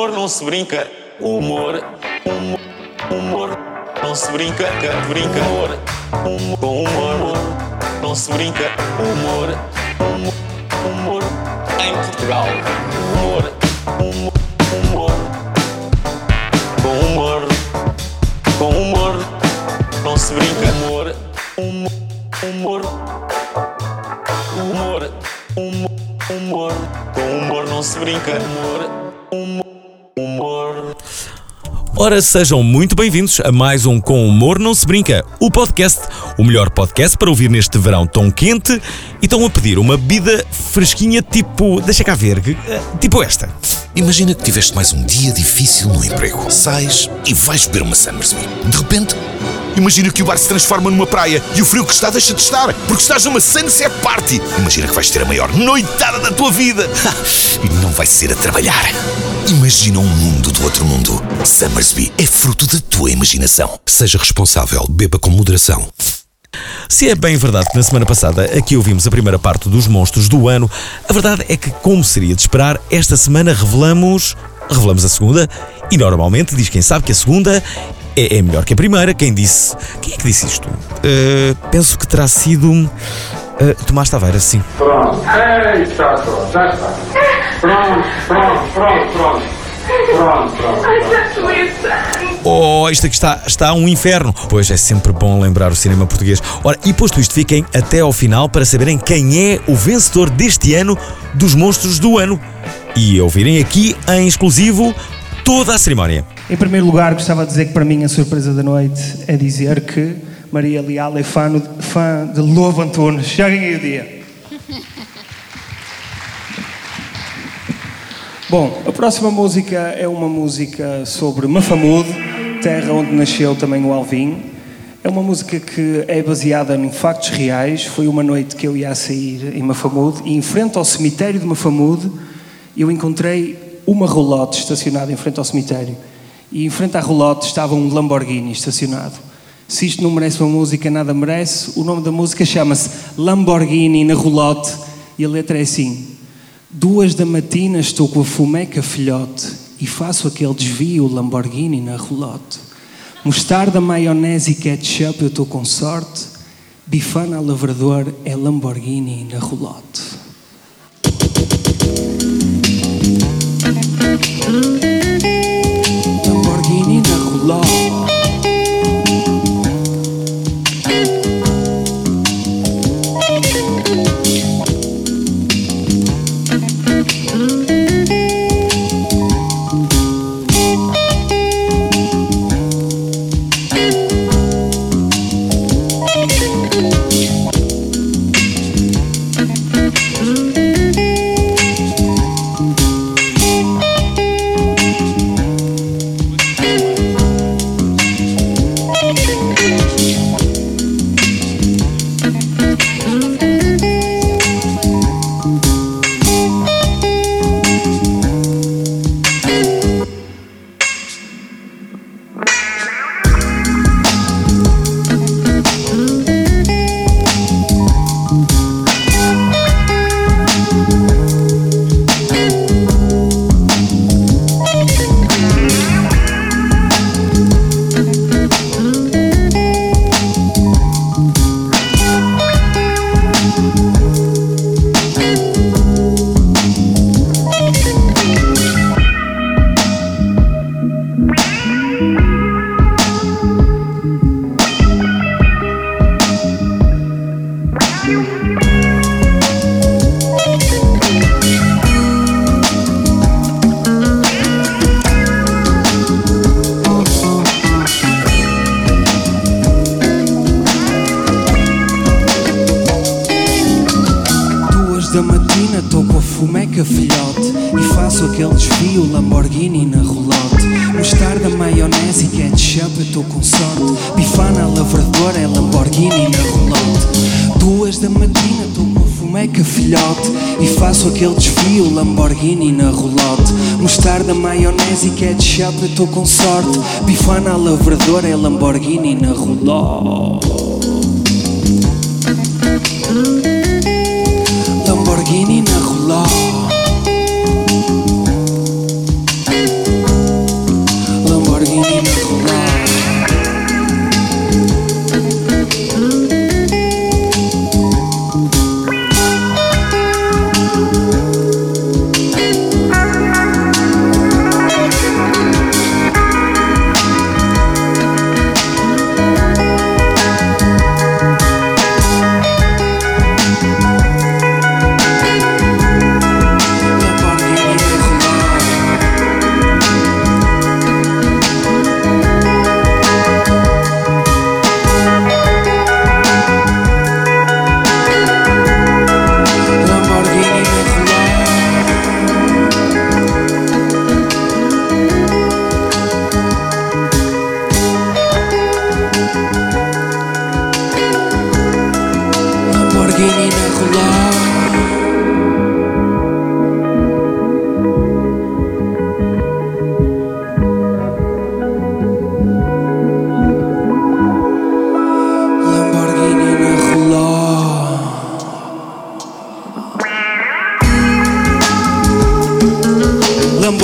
humor não se brinca. Humor não se brinca. Humor com humor não se brinca. Humor em Portugal. Humor com humor não se brinca. Humor com humor não se brinca. Humor. Ora, sejam muito bem-vindos a mais um Com Humor Não Se Brinca, o podcast, o melhor podcast para ouvir neste verão tão quente e estão a pedir uma bebida fresquinha tipo, deixa cá ver, tipo esta. Imagina que tiveste mais um dia difícil no emprego. Sais e vais beber uma Somersby. De repente, imagina que o bar se transforma numa praia e o frio que está deixa de estar, porque estás numa sunset party. Imagina que vais ter a maior noitada da tua vida. E não vai ser a trabalhar. Imagina um mundo do outro mundo. Somersby é fruto da tua imaginação. Seja responsável, beba com moderação. Se é bem verdade que na semana passada aqui ouvimos a primeira parte dos monstros do ano, a verdade é que, como seria de esperar, esta semana revelamos a segunda, e normalmente diz quem sabe que a segunda é melhor que a primeira. Quem é que disse isto? Penso que terá sido Tomás Taveira, sim. Pronto. Eita, pronto, já está. Pronto. Oh, isto aqui está um inferno. Pois é sempre bom lembrar o cinema português. Ora, e posto isto, fiquem até ao final para saberem quem é o vencedor deste ano dos monstros do ano e ouvirem aqui em exclusivo toda a cerimónia. Em primeiro lugar, gostava de dizer que para mim a surpresa da noite é dizer que Maria Leal é fã de Lobo Antunes. Já ganhei o dia. Bom, a próxima música é uma música sobre Mafamude, terra onde nasceu também o Alvin. É uma música que é baseada em factos reais. Foi uma noite que eu ia a sair em Mafamude e em frente ao cemitério de Mafamude eu encontrei uma roulotte estacionada em frente ao cemitério. E em frente à roulotte estava um Lamborghini estacionado. Se isto não merece uma música, nada merece. O nome da música chama-se Lamborghini na roulotte e a letra é assim: 2 da matina estou com a fumeca filhote e faço aquele desvio Lamborghini na roulotte. Mostarda, maionese e ketchup eu estou com sorte. Bifana a lavrador é Lamborghini na roulotte. Lamborghini na roulotte. Da matina estou com a fumeca filhote e faço aquele desvio Lamborghini na roulotte. Mostarda, maionese e ketchup eu estou com sorte. Bifana a lavrador é Lamborghini na roulotte. 2 da matina estou com a fumeca filhote e faço aquele desvio Lamborghini na roulotte. Mostarda, maionese e ketchup eu estou com sorte. Bifana a lavrador é Lamborghini na roulotte. Lamborghini na roulotte.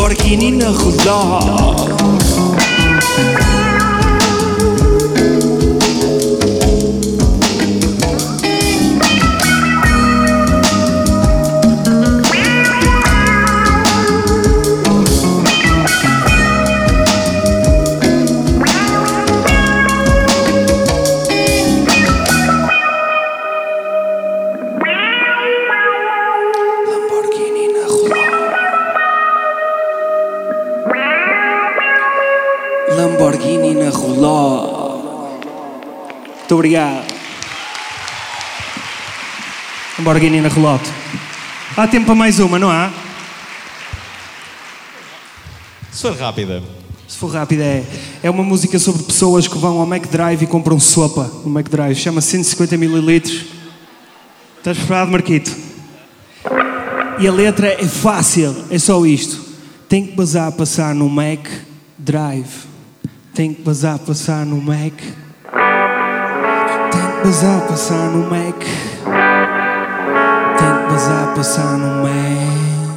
Lamborghini na roda. Lamborghini na rola. Muito obrigado. Lamborghini na relote. Há tempo para mais uma, não há? Se for rápida. Se for rápida é uma música sobre pessoas que vão ao McDrive e compram sopa no McDrive. Chama-se 150 ml. Estás preparado, Marquito? E a letra é fácil, é só isto. Tem que basar a passar no McDrive. Tem que basar a passar no Mac. Tem que basar a passar no Mac. Tem que basar a passar no Mac.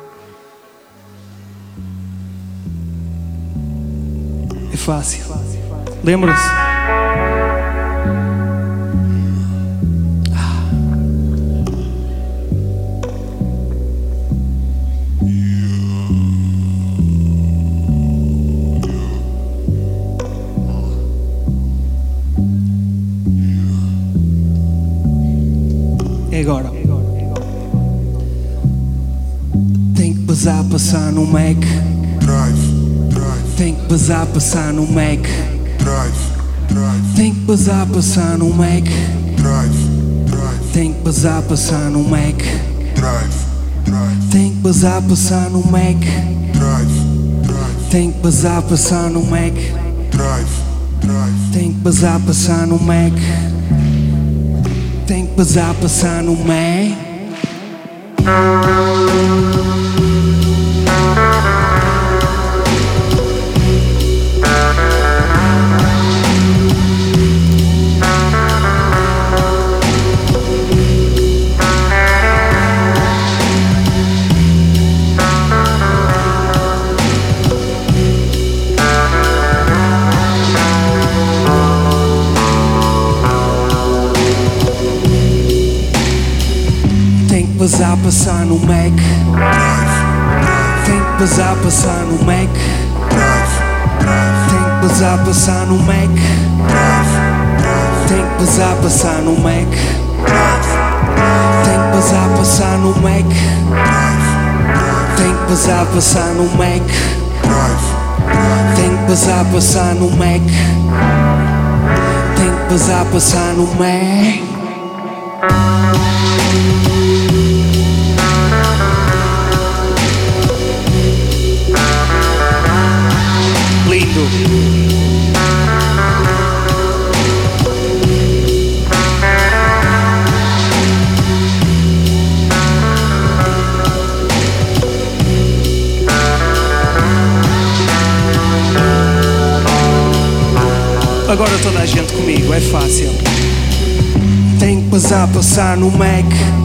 É fácil. Lembra-se? Agora. Tem que basar a passar no Mac. Tem que basar a passar no Mac. Tem que basar a passar no Mac. Tem que basar a passar no Mac. Tem que basar a passar no Mac. Tem que basar a passar no Mac. Tem que basar a passar no Mac. Tem que basar a passar no Mac. Basar a passar no Mac. Tem que basar a passar no Mac. Tem que basar a passar no Mac. Tem que basar a passar no Mac. Tem que basar a passar no Mac. Tem que basar a passar no Mac. Tem que basar a passar no Mac. Tem que basar a passar no Mac. Lindo. Agora toda a gente comigo, é fácil. Tem que basar a passar no Mac.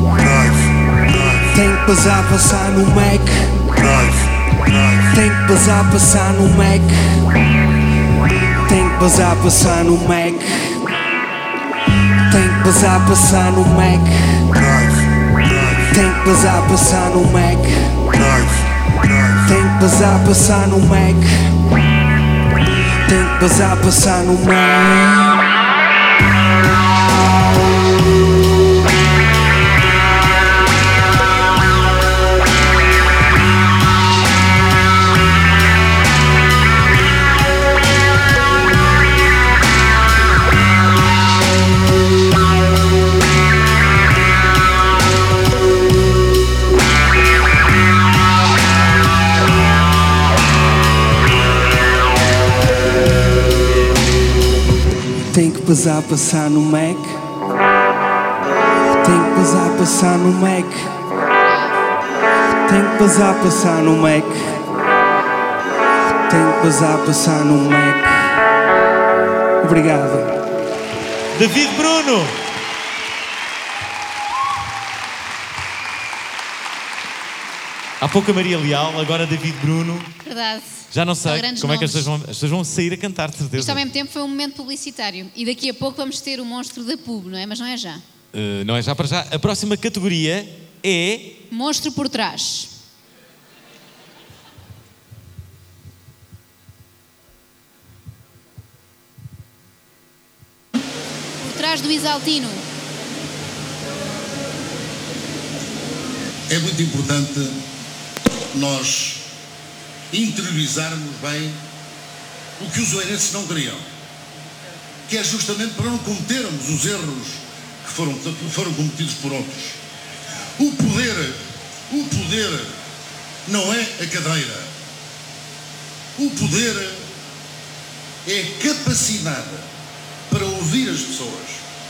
Tem que basar a passar no Mac. Tem que basar a passar no Mac. Tem que basar a passar no Mac. Tem que basar a passar no Mac. Tem que basar a passar no Mac. Tem que basar a passar no Mac. Tem que basar a passar no Mac. Tem que basar a passar no Mac. Tem que basar a passar no Mac. Tem que basar a passar no Mac. Tem que basar a passar no Mac. Obrigado. David Bruno. Há pouco a Maria Leal, agora David Bruno. Verdade. Já não sei como é que as nomes. pessoas vão sair a cantar, de certeza. Isto ao mesmo tempo foi um momento publicitário. E daqui a pouco vamos ter o monstro da pub, não é? Mas não é já. Não é já para já. A próxima categoria é... Monstro por trás. Por trás do Isaltino. É muito importante nós interiorizarmos bem o que os oeirenses não queriam, que é justamente para não cometermos os erros que foram cometidos por outros. O poder não é a cadeira. O poder é a capacidade para ouvir as pessoas,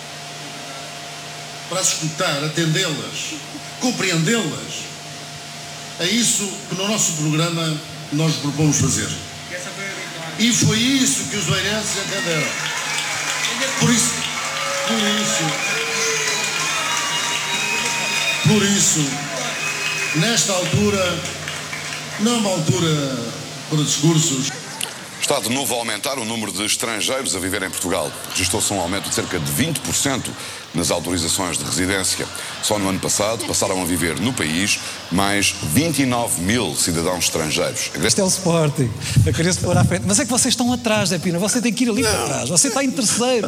para as escutar, atendê-las, compreendê-las. É isso que no nosso programa nós propomos fazer. E foi isso que os oeirenses entenderam. Por isso, nesta altura, não é uma altura para discursos. Está de novo a aumentar o número de estrangeiros a viver em Portugal. Registrou-se um aumento de cerca de 20% nas autorizações de residência. Só no ano passado passaram a viver no país mais 29 mil cidadãos estrangeiros. Este é o Sporting. Eu queria se pôr à frente. Mas é que vocês estão atrás, Zé Pina. Você tem que ir ali para trás. Você está em terceiro.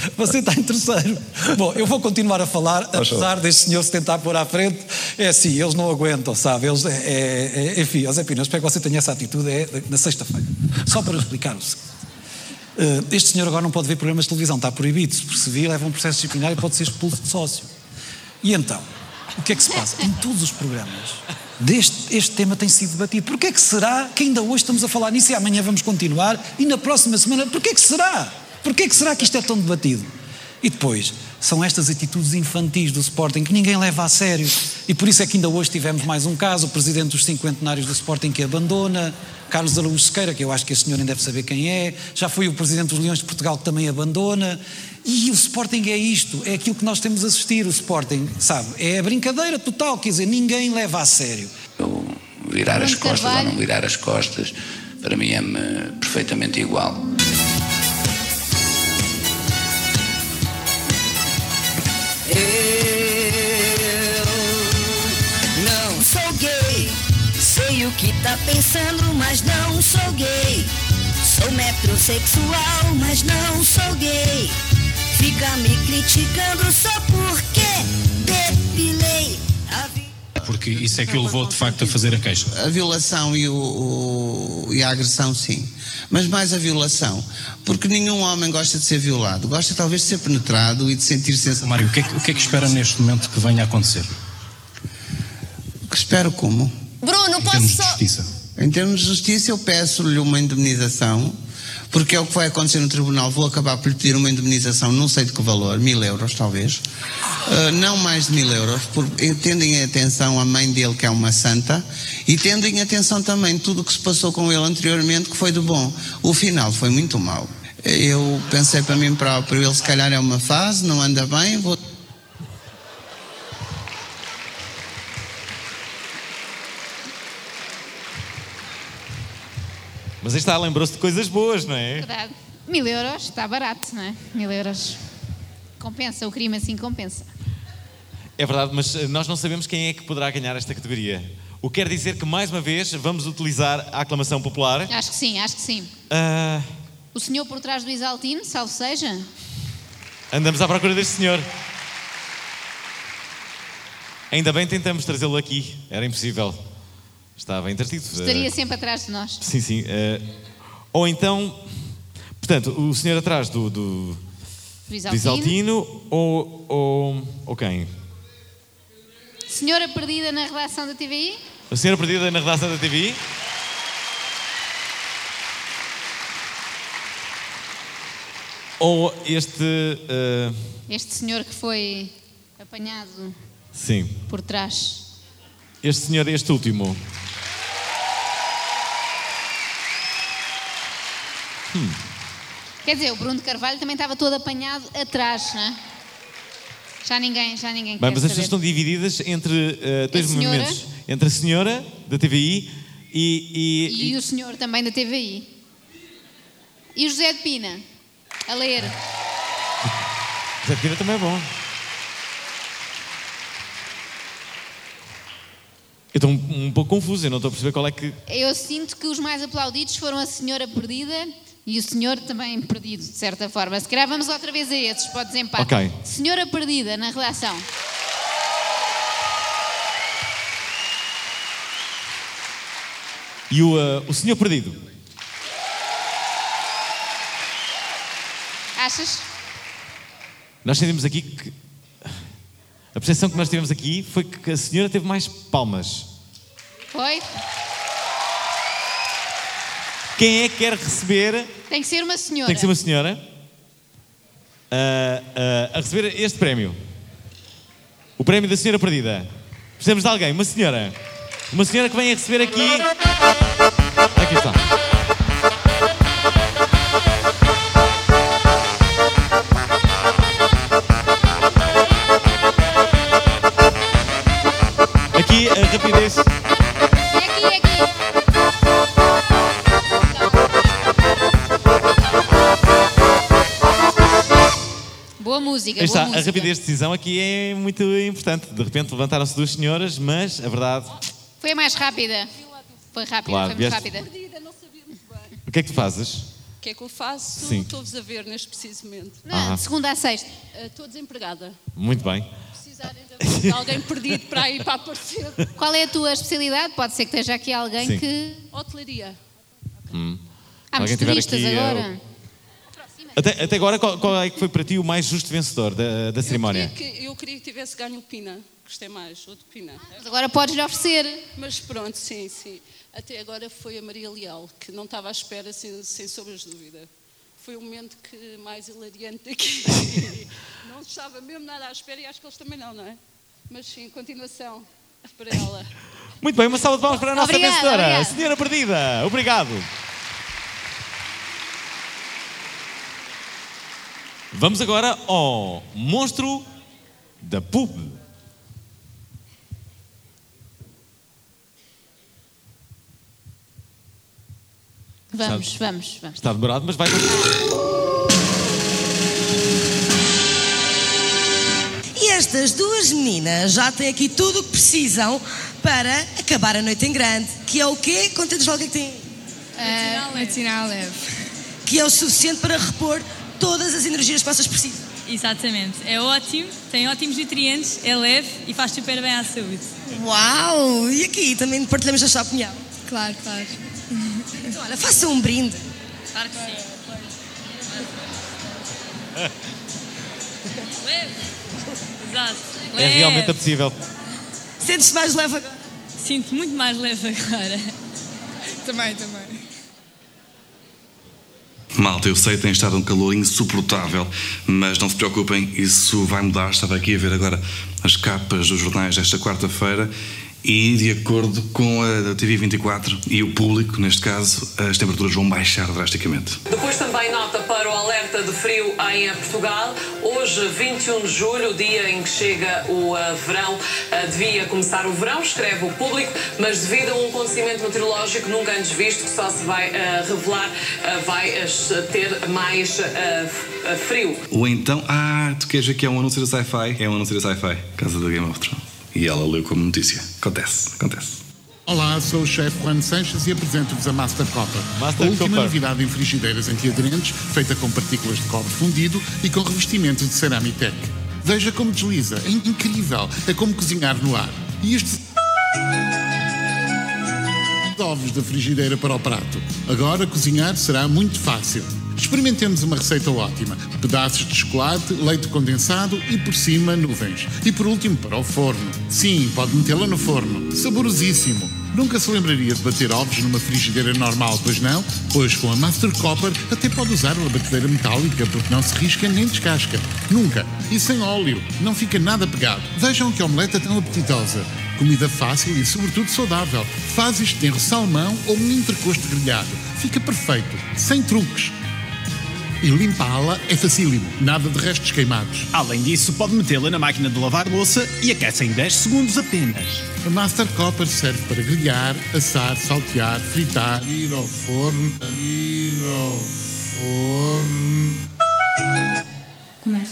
Bom, eu vou continuar a falar, apesar deste senhor se tentar pôr à frente. É assim, eles não aguentam, sabe? Eles, enfim, Zé Pina, eu espero que você tenha essa atitude na sexta-feira. Só para explicar o seguinte. Este senhor agora não pode ver programas de televisão, está proibido. Se vir, leva um processo disciplinar e pode ser expulso de sócio. E então, o que é que se passa? Em todos os programas, este tema tem sido debatido. Porquê é que será que ainda hoje estamos a falar nisso e amanhã vamos continuar e na próxima semana, porquê é que será? Porquê é que será que isto é tão debatido? E depois, são estas atitudes infantis do Sporting que ninguém leva a sério. E por isso é que ainda hoje tivemos mais um caso, o presidente dos cinquentenários do Sporting que abandona, Carlos Araújo Sequeira, que eu acho que esse senhor nem deve saber quem é, já foi o presidente dos Leões de Portugal que também abandona. E o Sporting é isto, é aquilo que nós temos a assistir, o Sporting, sabe, é a brincadeira total, quer dizer, ninguém leva a sério. Eu virar as costas ou não virar as costas, para mim é-me perfeitamente igual. Eu não sou gay, sei o que tá pensando, mas não sou gay. Sou metrosexual, mas não sou gay. Fica me criticando só porque depilei a vida. Porque isso é que o levou de facto a fazer a queixa. A violação e a agressão, sim. Mas mais a violação. Porque nenhum homem gosta de ser violado. Gosta talvez de ser penetrado e de sentir sensação. Mário, o que é que espera neste momento que venha a acontecer? O que espero como? Bruno, posso só... Justiça. Em termos de justiça, eu peço-lhe uma indemnização, porque é o que vai acontecer no tribunal. Vou acabar por lhe pedir uma indemnização, não sei de que valor, 1000 euros talvez, não mais de 1000 euros, tendo em atenção a mãe dele, que é uma santa, e tendo em atenção também tudo o que se passou com ele anteriormente, que foi do bom. O final foi muito mau. Eu pensei para mim próprio, ele se calhar é uma fase, não anda bem, vou... Mas aí está, lembrou-se de coisas boas, não é? Verdade. 1000 euros está barato, não é? 1000 euros compensa, o crime assim compensa. É verdade, mas nós não sabemos quem é que poderá ganhar esta categoria. O que quer dizer que, mais uma vez, vamos utilizar a aclamação popular. Acho que sim, acho que sim. O senhor por trás do Isaltino, salve seja? Andamos à procura deste senhor. Ainda bem tentamos trazê-lo aqui. Era impossível. Estava entretido. Estaria sempre atrás de nós. Sim, sim. Ou então, portanto, o senhor atrás do Isaltino ou quem? Senhora perdida na redação da TVI? A senhora perdida na redação da TVI? Ou este senhor que foi apanhado sim. por trás? Este senhor, este último. Quer dizer, o Bruno de Carvalho também estava todo apanhado atrás, não é? Já ninguém Bem, quer mas as pessoas estão divididas entre dois movimentos. Entre a senhora da TVI. E o senhor também da TVI. E o José de Pina, a ler. José de Pina também é bom. Eu estou um pouco confuso, eu não estou a perceber qual é que... Eu sinto que os mais aplaudidos foram a senhora perdida e o senhor também perdido, de certa forma. Se calhar vamos outra vez a esses, para o desempate. Ok. Senhora perdida, na redação. E o senhor perdido? Achas? Nós sentimos aqui que... A percepção que nós tivemos aqui foi que a senhora teve mais palmas. Foi? Quem é que quer receber... Tem que ser uma senhora. Tem que ser uma senhora a receber este prémio. O prémio da senhora perdida. Precisamos de alguém, uma senhora. Uma senhora que vem a receber aqui... Aqui está. Aqui a rapidez. É aqui. Boa música, Está, boa música. a rapidez de decisão aqui é muito importante. De repente levantaram-se duas senhoras, mas a verdade... Foi a mais rápida. Foi rápida, Claro, foi muito vieste- rápida. O que é que tu fazes? O que é que eu faço? Sim. Estou-vos a ver neste preciso momento. Aham. De segunda a sexta. Estou desempregada. Muito bem. Precisarem de alguém perdido para aí para aparecer. Qual é a tua especialidade? Pode ser que esteja aqui alguém Sim. que... Hotelaria. Há Alguém tiver motoristas aqui, agora. Até agora, qual é que foi para ti o mais justo vencedor da cerimónia? Eu queria que tivesse ganho o Pina. Gostei mais, outro Pina. Mas agora podes-lhe oferecer. Mas pronto, sim. Até agora foi a Maria Leal, que não estava à espera, sem sombras de dúvida. Foi o momento mais hilariante daqui. Não estava mesmo nada à espera e acho que eles também não é? Mas sim, continuação para ela. Muito bem, uma salva de palmas para a nossa Obrigada, vencedora, obrigada. a senhora perdida. Obrigado. Vamos agora ao monstro da pub. Vamos. Está demorado, mas vai... E estas duas meninas já têm aqui tudo o que precisam para acabar a noite em grande. Que é o quê? Conta-nos logo o que é que tem. Medicinal leve. Que é o suficiente para repor todas as energias que vocês precisam. Exatamente. É ótimo, tem ótimos nutrientes, é leve e faz super bem à saúde. Uau! E aqui também partilhamos a sua opinião. Claro. Então, olha, faça um brinde. Claro que sim. Leve. Exato. É realmente possível. Sentes-se mais leve agora? Sinto muito mais leve agora. Também. Malta, eu sei que tem estado um calor insuportável, mas não se preocupem, isso vai mudar. Estava aqui a ver agora as capas dos jornais desta quarta-feira e, de acordo com a TV24 e o público, neste caso, as temperaturas vão baixar drasticamente. Depois também nota para o alerta de frio em Portugal. Hoje, 21 de julho, o dia em que chega o verão, devia começar o verão, escreve o público, mas devido a um acontecimento meteorológico nunca antes visto, que só se vai revelar, vai ter mais frio. Ou então, tu queres ver que é um anúncio da Sci-Fi? É um anúncio da Sci-Fi, casa da Game of Thrones. E ela leu como notícia. Acontece. Olá, sou o chefe Juan Sanches e apresento-vos a Master Copper. A última novidade em frigideiras antiaderentes, feita com partículas de cobre fundido e com revestimento de Ceramitec. Veja como desliza, é incrível, é como cozinhar no ar. E estes ovos da frigideira para o prato. Agora cozinhar será muito fácil. Experimentemos uma receita ótima. Pedaços de chocolate, leite condensado e por cima nuvens. E por último para o forno. Sim, pode metê-la no forno. Saborosíssimo. Nunca se lembraria de bater ovos numa frigideira normal, pois não? Pois com a Master Copper até pode usar uma batedeira metálica porque não se risca nem descasca. Nunca. E sem óleo. Não fica nada pegado. Vejam que omelete é tão apetitosa. Comida fácil e sobretudo saudável. Faz isto em salmão ou um entrecosto grelhado. Fica perfeito. Sem truques. e limpá-la é facílimo, nada de restos queimados. Além disso, pode metê-la na máquina de lavar louça e aquece em 10 segundos apenas. A Master Copper serve para grelhar, assar, saltear, fritar, ir ao forno. Começa.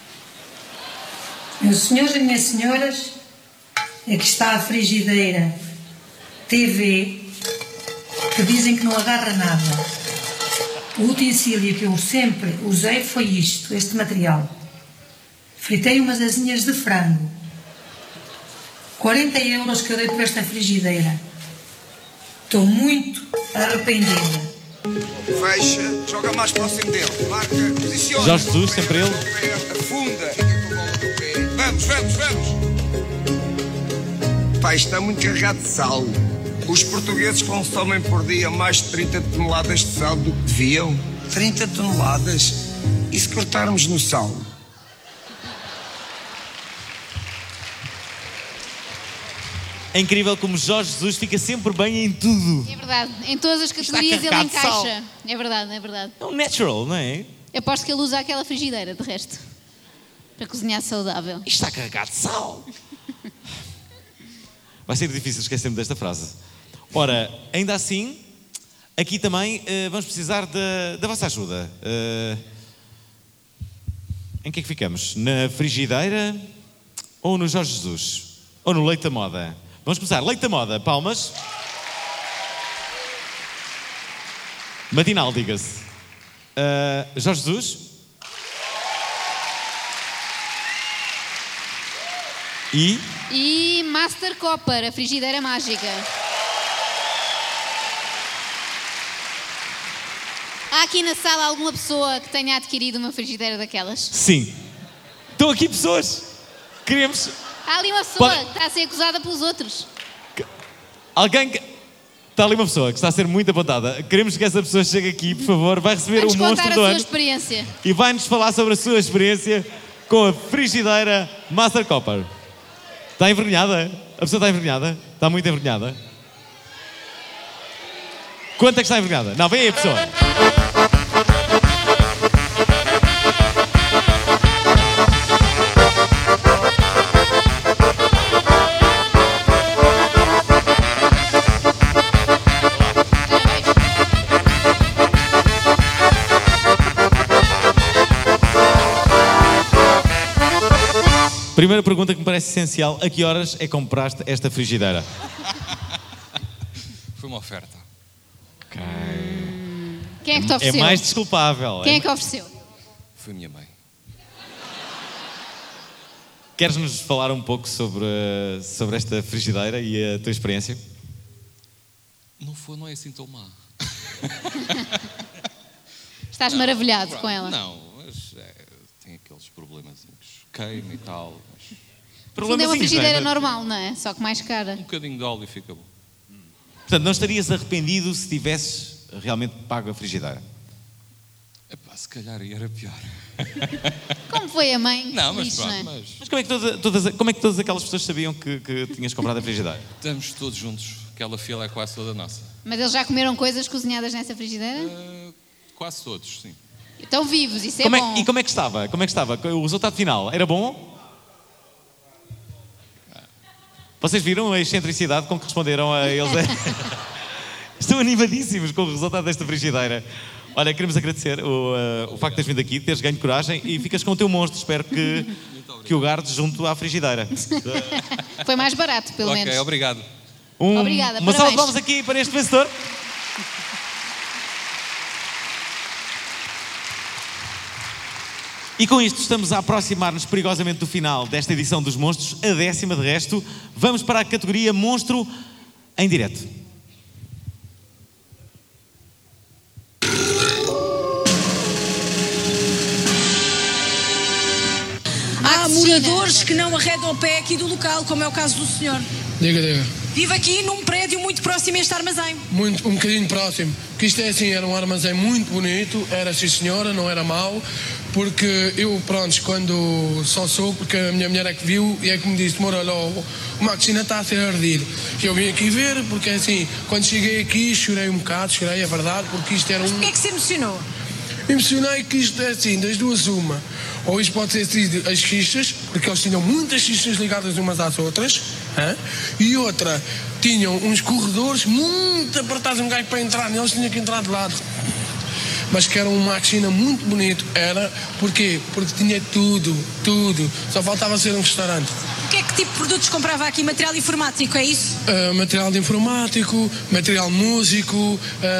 Meus senhores e minhas senhoras, aqui está a frigideira TV, que dizem que não agarra nada. O utensílio que eu sempre usei foi isto, este material. Fritei umas asinhas de frango. 40 euros que eu dei por esta frigideira. Estou muito arrependida. Fecha, joga mais próximo dele. Marca, posiciona. Jorge Jesus, sempre ele. Afunda. Vamos. Pai, está muito carregado de sal. Os portugueses consomem por dia mais de 30 toneladas de sal do que deviam. 30 toneladas? E se cortarmos no sal? É incrível como Jorge Jesus fica sempre bem em tudo. É verdade, em todas as categorias ele encaixa. É verdade. É um natural, não é? Eu aposto que ele usa aquela frigideira, de resto, para cozinhar saudável. Isto está carregado de sal. Vai ser difícil esquecer-me desta frase. Ora, ainda assim, aqui também vamos precisar da vossa ajuda. Em que é que ficamos? Na frigideira ou no Jorge Jesus? Ou no leite da moda? Vamos começar. Leite da moda, palmas. Matinal, diga-se. Jorge Jesus. E Master Copper, a frigideira mágica. Há aqui na sala alguma pessoa que tenha adquirido uma frigideira daquelas? Sim. Estão aqui pessoas. Queremos... Há ali uma pessoa que está a ser acusada pelos outros. Alguém que... Está ali uma pessoa que está a ser muito apontada. Queremos que essa pessoa chegue aqui, por favor. Vai receber o monstro do ano. Vai-nos contar a sua experiência. E vai-nos falar sobre a sua experiência com a frigideira Master Copper. Está envergonhada? A pessoa está envergonhada? Está muito envergonhada? Quanto é que está envergonhada? Não, vem aí a pessoa. Primeira pergunta que me parece essencial: a que horas é que compraste esta frigideira? Foi uma oferta. Ok. Quem é que te ofereceu? É mais desculpável. Quem é que ofereceu? Foi minha mãe. Queres-nos falar um pouco sobre esta frigideira e a tua experiência? Não é assim tão má. Estás maravilhado com ela? Não, mas tem aqueles problemazinhos. Queima e tal. Mas... é uma frigideira normal, não é? Só que mais cara. Um bocadinho de óleo e fica bom. Portanto, não estarias arrependido se tivesses realmente pago a frigideira? Epá, se calhar era pior. Como foi a mãe? Não, mas lixo, pronto. não é? Mas como é que todas aquelas pessoas sabiam que tinhas comprado a frigideira? Estamos todos juntos. Aquela fila é quase toda nossa. Mas eles já comeram coisas cozinhadas nessa frigideira? Quase todos, sim. Estão vivos, isso é bom. E como é que estava? O resultado final era bom? Vocês viram a excentricidade com que responderam a eles? Estão animadíssimos com o resultado desta frigideira. Olha, queremos agradecer o facto de teres vindo aqui, de teres ganho coragem e ficas com o teu monstro. Espero que o guardes junto à frigideira. Foi mais barato, pelo menos. Ok, obrigado. Obrigada, uma salva de parabéns. palmas aqui para este vencedor. E com isto estamos a aproximar-nos perigosamente do final desta edição dos Monstros, a 10ª de resto. Vamos para a categoria Monstro em direto. Há moradores que não arredam o pé aqui do local, como é o caso do senhor. Diga. Vive aqui num prédio muito próximo a este armazém. Um bocadinho próximo. Porque isto é assim, era um armazém muito bonito, era sim senhora, não era mau, porque eu, pronto, quando só soube, porque a minha mulher é que viu e é que me disse, amor, olha, uma piscina está a ser ardido. Eu vim aqui ver, porque assim, quando cheguei aqui chorei um bocado, é verdade, porque isto era Mas porquê é que se emocionou? Emocionei que isto é assim, das duas uma. Ou isto pode ter sido as xixas, porque eles tinham muitas xixas ligadas umas às outras, e outra, tinham uns corredores muito apertados, um gajo para entrar neles tinha que entrar de lado. Mas que era uma máquina muito bonito, era, porquê? Porque tinha tudo, só faltava ser um restaurante. O que é que tipo de produtos comprava aqui? Material informático, é isso? Material de informático, material músico,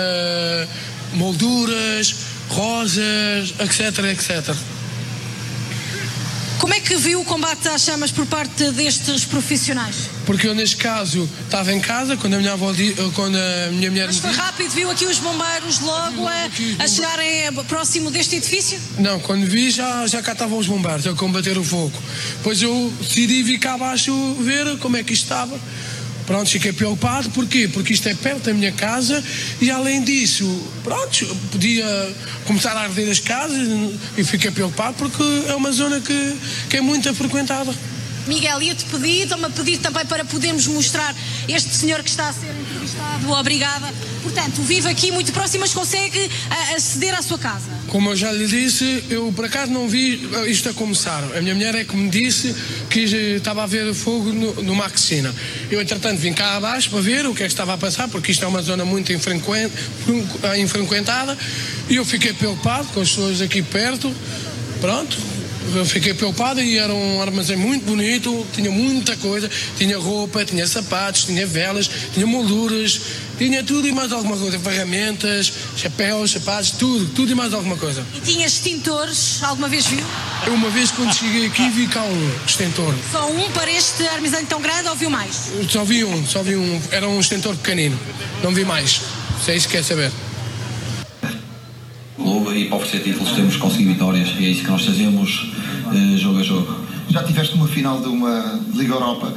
molduras, rosas, etc. Como é que viu o combate às chamas por parte destes profissionais? Porque eu, neste caso, estava em casa, quando a minha mulher... Mas foi rápido, viu aqui os bombeiros logo a chegarem próximo deste edifício? Não, quando vi já cá estavam os bombeiros a combater o fogo. Depois eu decidi vir cá abaixo ver como é que isto estava. Pronto, fiquei preocupado, porquê? Porque isto é perto da minha casa e, além disso, pronto, podia começar a arder as casas e fiquei preocupado porque é uma zona que é muito frequentada. Miguel, ia-te pedir, estão-me a pedir também para podermos mostrar este senhor que está a ser entrevistado. Obrigada. Portanto, vive aqui muito próximo, mas consegue aceder à sua casa. Como eu já lhe disse, eu por acaso não vi isto a começar. A minha mulher é que me disse que estava a haver fogo numa oficina. Eu, entretanto, vim cá abaixo para ver o que é que estava a passar, porque isto é uma zona muito infrequentada, e eu fiquei preocupado com as pessoas aqui perto. Pronto. Eu fiquei preocupado e era um armazém muito bonito, tinha muita coisa, tinha roupa, tinha sapatos, tinha velas, tinha molduras, tinha tudo e mais alguma coisa, ferramentas, chapéus, sapatos, tudo e mais alguma coisa. E tinha extintores, alguma vez viu? Eu uma vez quando cheguei aqui vi cá um extintor. Só um para este armazém tão grande ou viu mais? Só vi um, era um extintor pequenino, não vi mais, se é isso que quer saber. E para oferecer títulos temos que conseguir vitórias e é isso que nós fazemos jogo a jogo. Já tiveste uma final de uma Liga Europa,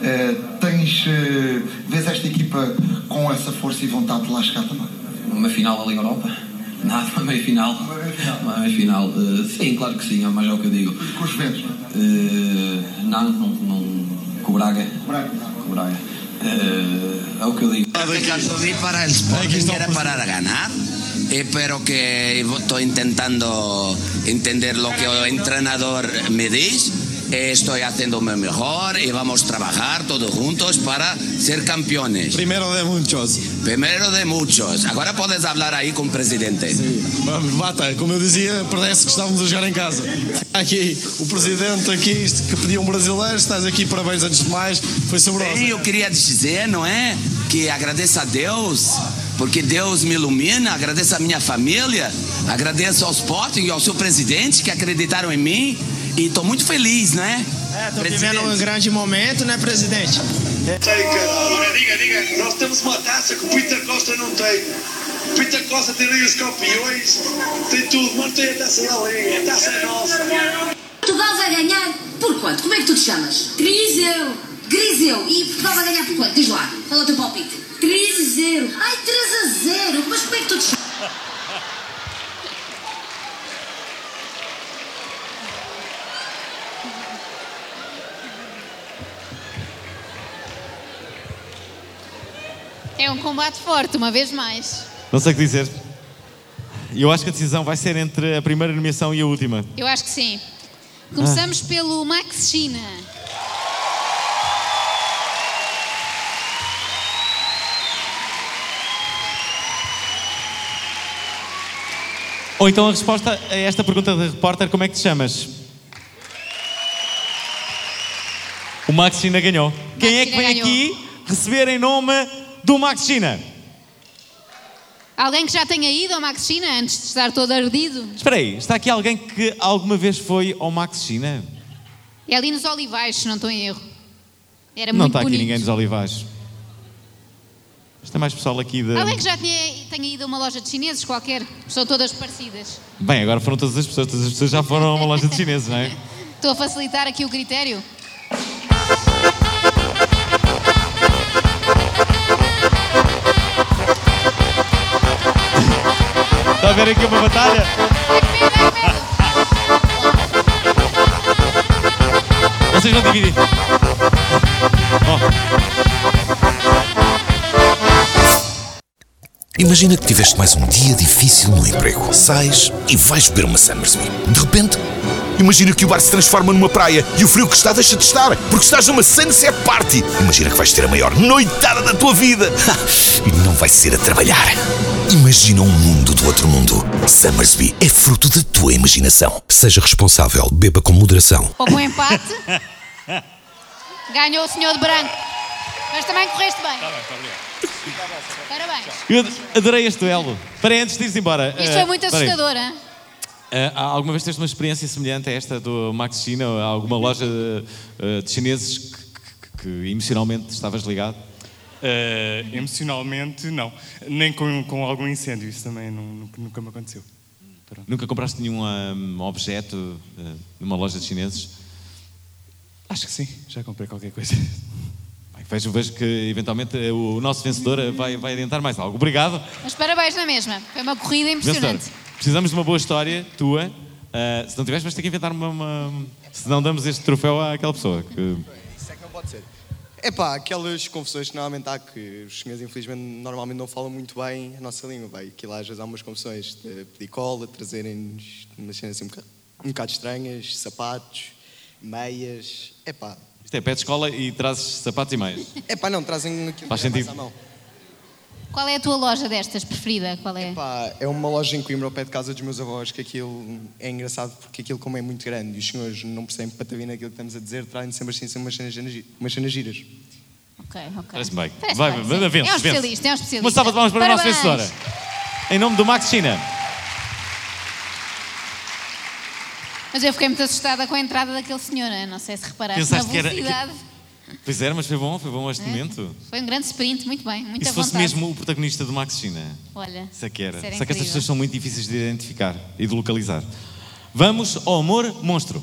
vês esta equipa com essa força e vontade de lá chegar também? Uma final da Liga Europa? Nada, uma meia final. Uma meia final. Sim, claro que sim, mas é o que eu digo. Com os Juventus? Não, com o Braga. Com o Braga. É o que eu digo. Caso vi para el Sporting era para ganar, pero que estoy intentando entender lo que el entrenador me dice. Estoy haciéndome mejor y vamos a trabajar todos juntos para ser campeones. Primero de muchos. Primero de muchos. Agora podes hablar aí com o presidente. Sim. Vamos, bata. Como eu dizia, parece que estávamos a jogar em casa. Aqui, o presidente aqui que pediu um brasileiro, estás aqui, parabéns antes de mais, foi saboroso. Sim, eu queria dizer, não é? Que agradeço a Deus, porque Deus me ilumina, agradeço a minha família, agradeço ao Sporting e ao seu presidente que acreditaram em mim. E estou muito feliz, né? Estou vivendo um grande momento, né, presidente? Agora diga, nós temos uma taça que o Peter Costa não tem. O Peter Costa tem aí os campeões, tem tudo, mas tem a taça da Liga, a taça é nossa. Portugal vai ganhar por quanto? Como é que tu te chamas? Griseu. E Portugal vai ganhar por quanto? Diz lá, qual é o teu palpite? 3-0. Ai, 3-0, mas como é que tu te chamas? É um combate forte, uma vez mais. Não sei o que dizer. Eu acho que a decisão vai ser entre a primeira nomeação e a última. Eu acho que sim. Começamos pelo Max China. Ou então a resposta a esta pergunta da repórter, como é que te chamas? O Max China ganhou. Quem é que vem aqui receber em nome do Max China? Alguém que já tenha ido ao Max China antes de estar todo ardido? Espera aí, está aqui alguém que alguma vez foi ao Max China? É ali nos Olivais, se não estou em erro. Era não muito está bonito. aqui ninguém nos Olivais. Isto é mais pessoal aqui de... Alguém que já tenha ido a uma loja de chineses qualquer. São todas parecidas. Bem, agora foram todas as pessoas já foram a uma loja de chineses, não é? Estou a facilitar aqui o critério. Está a ver aqui uma batalha? Vocês vão dividir. Imagina que tiveste mais um dia difícil no emprego. Sais e vais beber uma Summersby. De repente, imagina que o bar se transforma numa praia e o frio que está deixa de estar, porque estás numa Sunset Party. Imagina que vais ter a maior noitada da tua vida. E não vai ser a trabalhar. Imagina um mundo do outro mundo. Summersby é fruto da tua imaginação. Seja responsável, beba com moderação. Houve um empate. Ganhou o senhor de branco. Mas também correste bem. Parabéns. Eu adorei este duelo. Para antes de ires embora. Isto foi muito assustador, hein? Alguma vez tens uma experiência semelhante a esta do Max China? Ou alguma loja de chineses que emocionalmente estavas ligado? Emocionalmente, não. Nem com algum incêndio. Isso também nunca me aconteceu. Pronto. Nunca compraste nenhum objeto numa loja de chineses? Acho que sim. Já comprei qualquer coisa. Vejo que eventualmente o nosso vencedor vai adiantar mais algo. Obrigado. Mas parabéns na mesma. Foi uma corrida impressionante. Vencedor, precisamos de uma boa história tua. Se não tiveres, vais ter que inventar se não damos este troféu àquela pessoa. Isso é que não pode ser. Aquelas confusões que normalmente há, que os senhores infelizmente normalmente não falam muito bem a nossa língua. Aqui lá às vezes há umas confusões de pedir cola, trazerem-nos umas cenas assim um bocado estranhas, sapatos, meias. Isto é pé de escola e trazes sapatos e meias. Não, trazem aquilo Faz que é mais sentido. à mão. Qual é a tua loja destas preferida? Qual é? É uma loja em Coimbra, ao pé de casa dos meus avós, que aquilo é engraçado porque aquilo, como é muito grande e os senhores não percebem patavina aquilo que estamos a dizer, trazem sempre assim umas cenas giras. Ok. Parece-me bem. Parece Vai, bem, vence, sim. vence. É um especialista. Uma salva de palmas para a nossa Parabéns. vencedora. Em nome do Max China. Mas eu fiquei muito assustada com a entrada daquele senhor. Não sei se reparaste Pensaste na que era- velocidade. Pois era, mas foi bom este momento. Foi um grande sprint, muito bem, E muita se fosse vontade. mesmo o protagonista do Max China? Olha, Isso é que era. isso era Só que estas incrível. pessoas são muito difíceis de identificar e de localizar. Vamos ao amor monstro.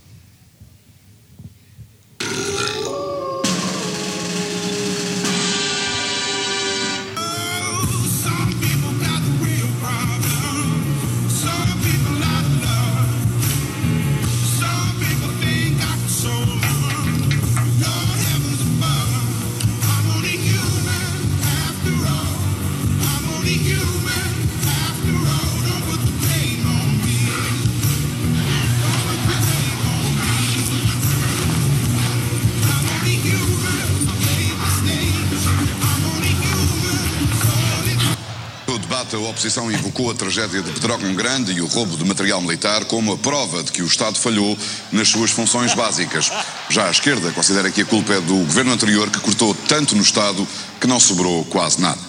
No debate, a oposição invocou a tragédia de Pedrógão Grande e o roubo de material militar como a prova de que o Estado falhou nas suas funções básicas. Já a esquerda considera que a culpa é do governo anterior, que cortou tanto no Estado que não sobrou quase nada.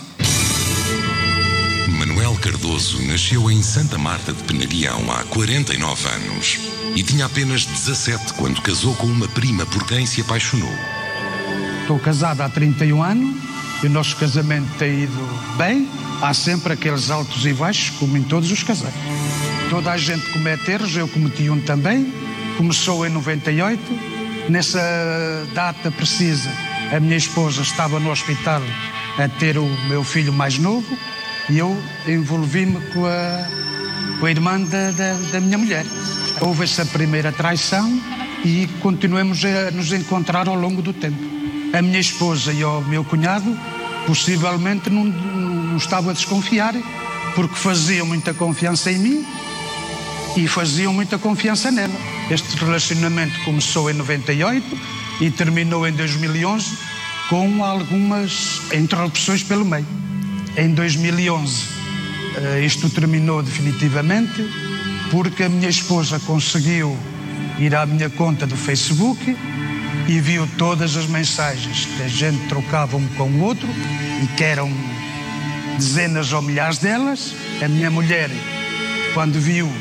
Manuel Cardoso nasceu em Santa Marta de Penaguião há 49 anos e tinha apenas 17 quando casou com uma prima por quem se apaixonou. Estou casado há 31 anos e o nosso casamento tem ido bem. Há sempre aqueles altos e baixos, como em todos os casais. Toda a gente comete erros, eu cometi um também. Começou em 98. Nessa data precisa, a minha esposa estava no hospital a ter o meu filho mais novo e eu envolvi-me com a irmã da minha mulher. Houve essa primeira traição e continuamos a nos encontrar ao longo do tempo. A minha esposa e o meu cunhado possivelmente não estavam a desconfiar, porque faziam muita confiança em mim e faziam muita confiança nela. Este relacionamento começou em 98 e terminou em 2011 com algumas interrupções pelo meio. Em 2011 isto terminou definitivamente porque a minha esposa conseguiu ir à minha conta do Facebook e viu todas as mensagens que a gente trocava um com o outro e que eram dezenas ou milhares delas. A minha mulher, quando viu,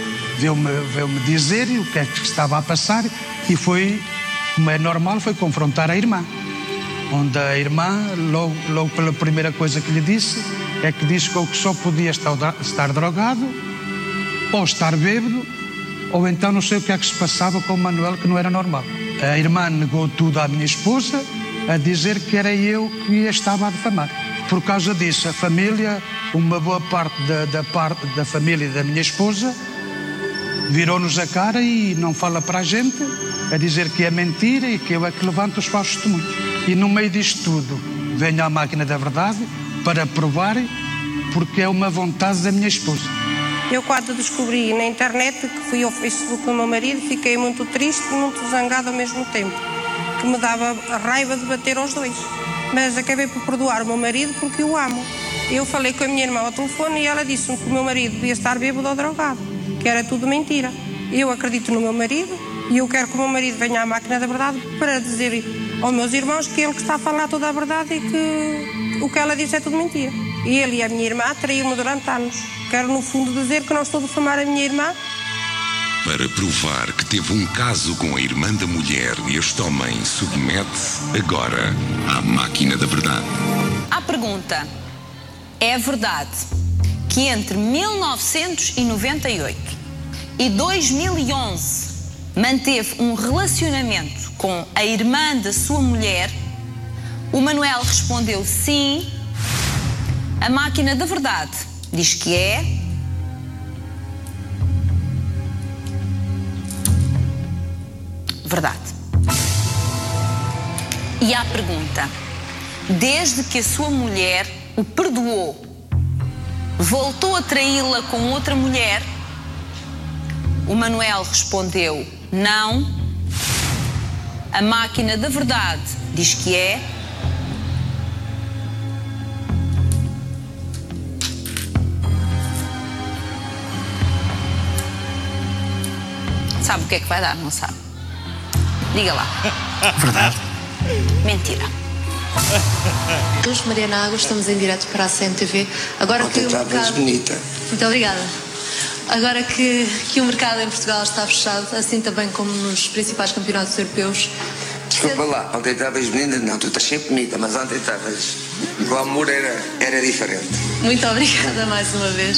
veio-me dizer o que é que estava a passar e foi, como é normal, foi confrontar a irmã. Onde a irmã, logo pela primeira coisa que lhe disse, é que disse que eu só podia estar drogado ou estar bêbado ou então não sei o que é que se passava com o Manuel, que não era normal. A irmã negou tudo à minha esposa, a dizer que era eu que a estava a difamar. Por causa disso, a família, uma boa parte da família da minha esposa, virou-nos a cara e não fala para a gente, a dizer que é mentira e que eu é que levanto os falsos testemunhos. E no meio disto tudo, venho à máquina da verdade para provar porque é uma vontade da minha esposa. Eu, quando descobri na internet que fui ao Facebook do meu marido, fiquei muito triste e muito zangada ao mesmo tempo, que me dava raiva de bater aos dois. Mas acabei por perdoar o meu marido porque o amo. Eu falei com a minha irmã ao telefone e ela disse-me que o meu marido devia estar bêbado ou drogado, que era tudo mentira. Eu acredito no meu marido e eu quero que o meu marido venha à máquina da verdade para dizer aos meus irmãos que ele que está a falar toda a verdade e que o que ela disse é tudo mentira. Ele e a minha irmã traiu-me durante anos. Quero, no fundo, dizer que não estou a difamar a minha irmã. Para provar que teve um caso com a irmã da mulher, este homem submete-se agora à máquina da verdade. À pergunta: é verdade que entre 1998 e 2011 manteve um relacionamento com a irmã da sua mulher? O Manuel respondeu sim. A máquina da verdade diz que é verdade. E à pergunta: desde que a sua mulher o perdoou, voltou a traí-la com outra mulher? O Manuel respondeu não. A máquina da verdade diz que é sabe o que é que vai dar, não sabe? Diga lá. Verdade. Mentira. Luz Mariana Águas, estamos em direto para a CMTV. Agora que o mercado... bonita. Muito obrigada. Agora que o mercado em Portugal está fechado, assim também como nos principais campeonatos europeus. Desculpa lá, ontem estavas bonita, não, tu estás sempre bonita, mas ontem estavas. O glamour era diferente. Muito obrigada mais uma vez.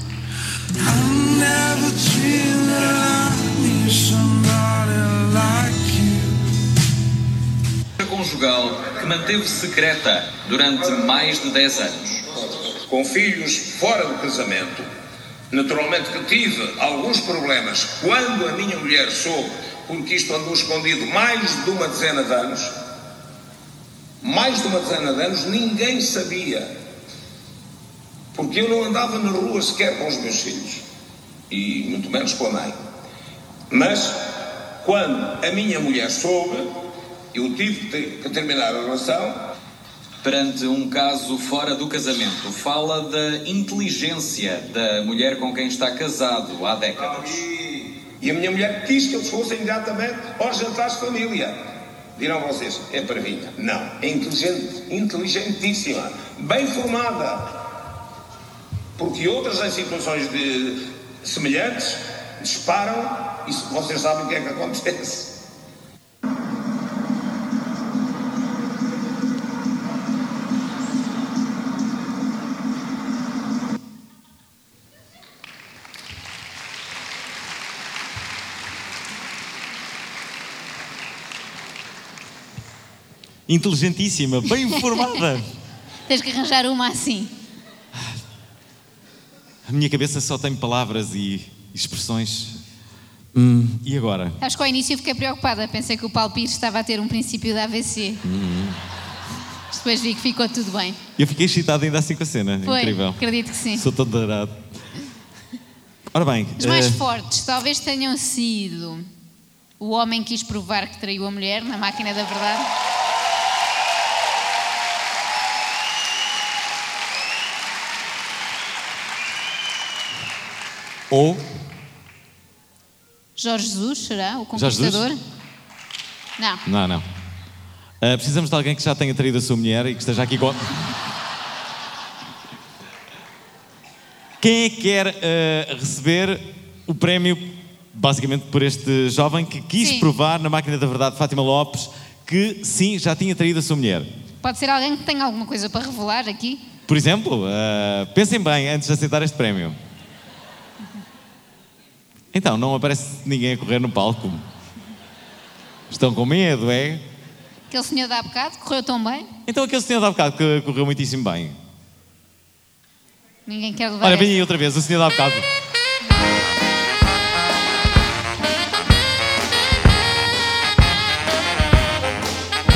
Conjugal que manteve secreta durante mais de 10 anos. Com filhos fora do casamento, naturalmente que tive alguns problemas quando a minha mulher soube, porque isto andou escondido mais de uma dezena de anos. Mais de uma dezena de anos, ninguém sabia. Porque eu não andava na rua sequer com os meus filhos. E muito menos com a mãe. Mas, quando a minha mulher soube, eu tive que terminar a relação. Perante um caso fora do casamento, fala da inteligência da mulher com quem está casado há décadas. E a minha mulher quis que eles fossem imediatamente aos jantares de família. Dirão vocês, é parvinha. Não, é inteligente, inteligentíssima, bem formada. Porque outras em situações semelhantes disparam e vocês sabem o que é que acontece. Inteligentíssima, bem informada. Tens que arranjar uma assim. A minha cabeça só tem palavras e expressões. E agora? Acho que ao início fiquei preocupada. Pensei que o Paulo Pires estava a ter um princípio de AVC. Depois vi que ficou tudo bem. Eu fiquei excitado ainda assim com a cena. Foi, incrível. acredito que sim. Sou todo dourado. Ora bem. Os mais fortes talvez tenham sido o homem que quis provar que traiu a mulher na máquina da verdade. Ou Jorge Jesus, será? O conquistador? Não. Não. Precisamos de alguém que já tenha traído a sua mulher e que esteja aqui com... Quem é que quer receber o prémio, basicamente, por este jovem que quis provar na máquina da verdade, Fátima Lopes, que sim, já tinha traído a sua mulher? Pode ser alguém que tenha alguma coisa para revelar aqui? Por exemplo, pensem bem antes de aceitar este prémio. Então, não aparece ninguém a correr no palco. Estão com medo, é? Aquele senhor de há bocado correu tão bem? Então aquele senhor de há bocado que correu muitíssimo bem. Ninguém quer levar. Olha, vem aí outra vez, o senhor de há bocado.